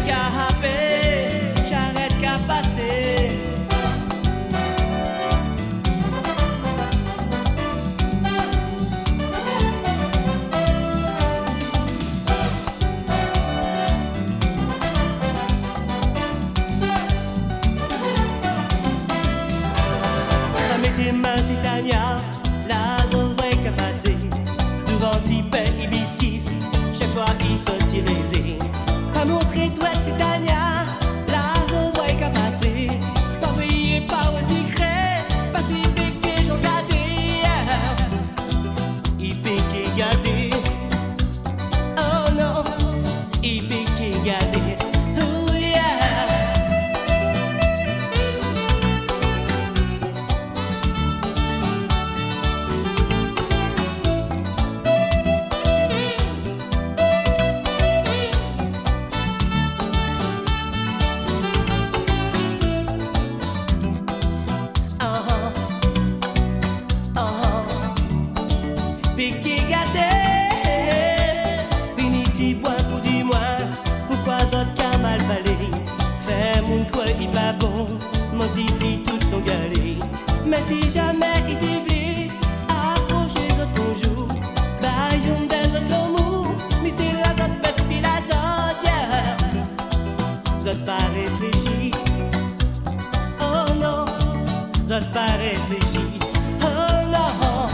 Tania, la zovre qui a passé devant si belle hibiscus, chaque fois il se tirait. Pas montré toi Titania, la zovre qui a passé, pas brillé, pas au secret, pas si piqué, j'en gardais, il piqué gardé, oh non, il piqué gardé. Piqué gâté, finiti point pour dis-moi, pourquoi autres qu'à mal balé, faire mon quoi il pas bon, menti si tout ton galé, mais si jamais il t'y approcher de ton jour, bah yon des autres l'amour, mais c'est la autre belle fille la zone, zot pas réfléchi, oh non, zot pas réfléchi, oh non.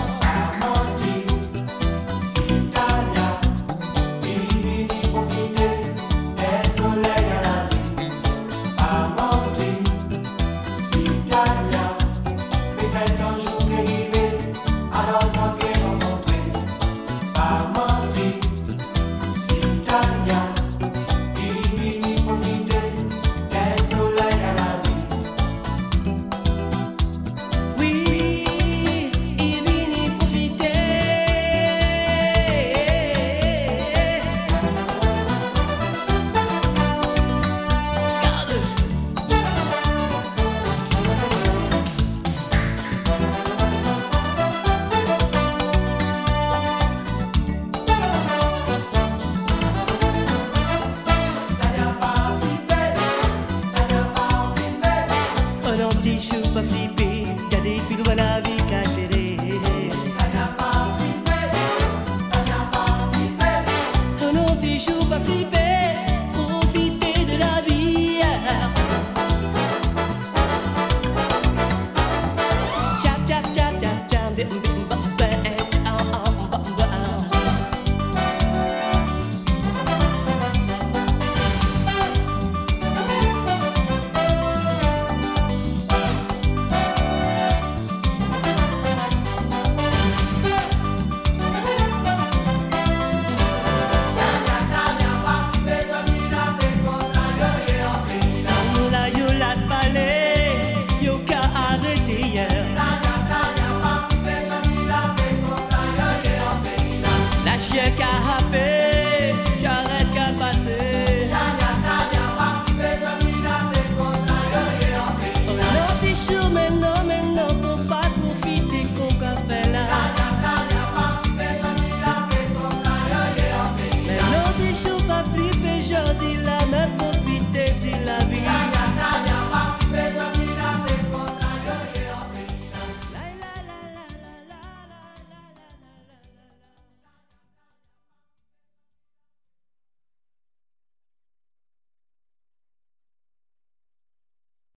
Je suis pas flippé, y'a des filles dans la vie qu'à éclairer. Tania pas flippé, Tania pas flippé. Oh non, je suis pas flippé.